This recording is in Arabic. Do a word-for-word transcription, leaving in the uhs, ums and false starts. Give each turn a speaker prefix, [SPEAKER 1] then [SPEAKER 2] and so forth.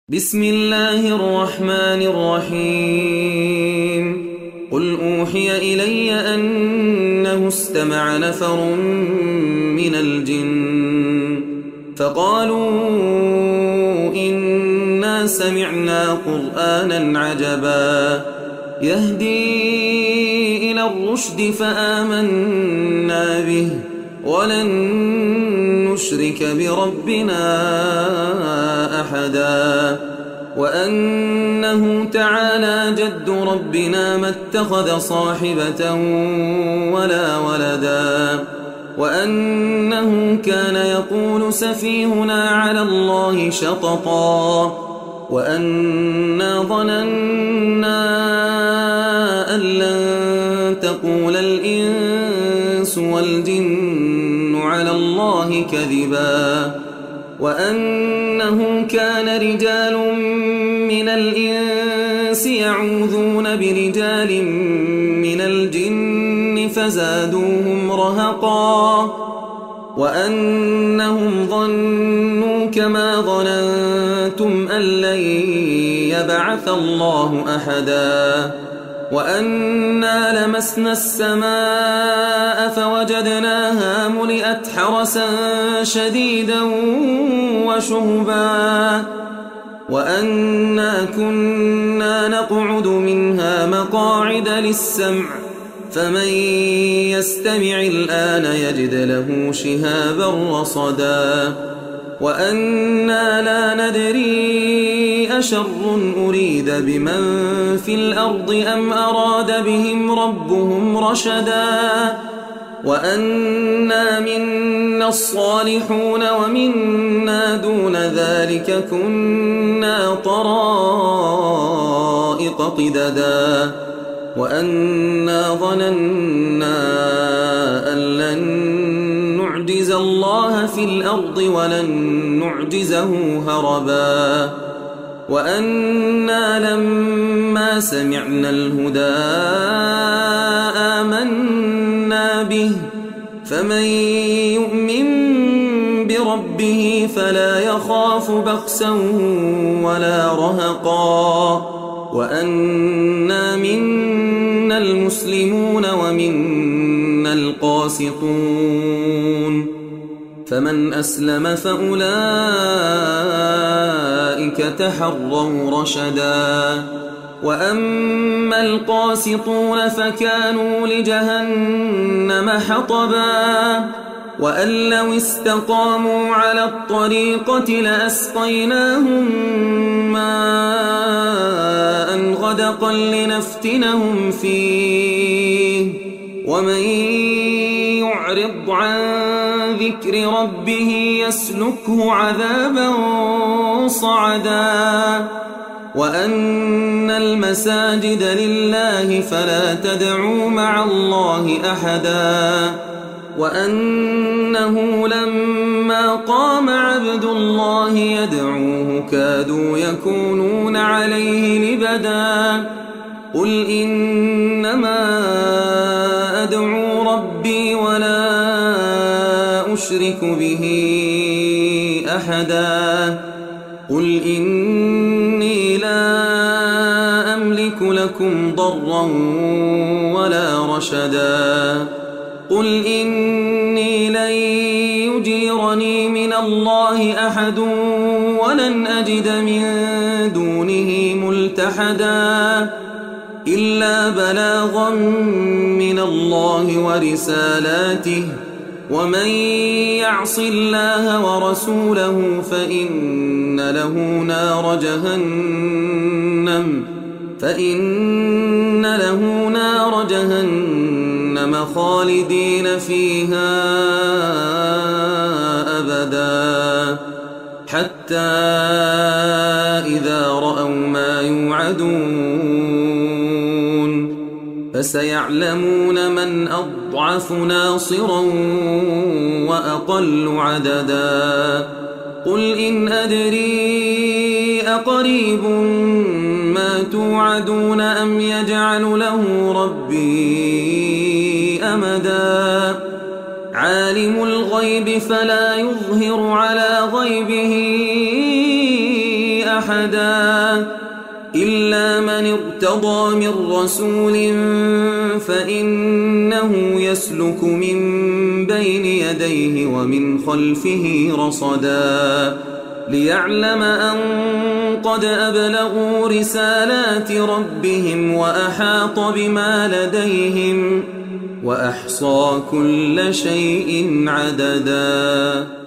[SPEAKER 1] بسم الله الرحمن الرحيم قل أوحي إلي أنه استمع نفر من الجن فقالوا إنا سمعنا قرآنا عجبا يهدي إلى الرشد فآمنا به ولن نشرك بربنا أحدا وأنه تعالى جد ربنا ما اتخذ صاحبة ولا ولدا وأنه كان يقول سفيهنا على الله شططا وأنا ظننا أن لن تقول الإنس والجن على الله كذبا وأنه كان رجال من الإنس يعوذون برجال من الجن فزادوهم رهقا وأنهم ظنوا كما ظننتم أن لن يبعث الله أحدا وأنا لمسنا السماء فوجدناها ملئت حرسا شديدا وشهبا وأنا كنا نقعد منها مقاعد للسمع فمن يستمع الآن يجد له شهابا رصدا وأنا لا ندري أشر أريد بمن في الأرض أم أراد بهم ربهم رشدا وأنا منا الصالحون ومنا دون ذلك كنا طرائق قددا وأنا ظننا أن لن نعجز الله في الأرض ولن نعجزه هربا وأنا لما سمعنا الهدى آمنا به فمن يؤمن بربه فلا يخاف بخسا ولا رهقا وأنا منا المسلمون ومنا القاسطون فمن أسلم فأولئك تحروا رشدا وأما القاسطون فكانوا لجهنم حطبا وأن لو استقاموا على الطريقة لأسقيناهم ماء غدقا لنفتنهم فيه ومن يعرض عن ذكر ربه يسلكه عذابا صعدا وأن المساجد لله فلا تدعوا مع الله أحدا وأنه لما قام عبد الله يدعوه كادوا يكونون عليه لبدا قل إنما أدعو ربي ولا أشرك به أحدا قل إني لا أملك لكم ضرا ولا رشدا قل إني لن يجيرني من الله أحد ولن أجد من دونه ملتحدا إلا بلاغا من الله ورسالاته ومن يعص الله ورسوله فإن له نار جهنم فإن له نار جهنم خالدين فيها أبدا حتى إذا رأوا ما يوعدون فسيعلمون من أضعف ناصرا وأقل عددا قل إن أدري أقريب ما توعدون أم يجعل له ربي أمدا عالم الغيب فلا يظهر على غيبه أحدا إلا من ارتضى من رسول فإنه يسلك من بين يديه ومن خلفه رصدا ليعلم أن قد أبلغوا رسالات ربهم وأحاط بما لديهم وأحصى كل شيء عددا.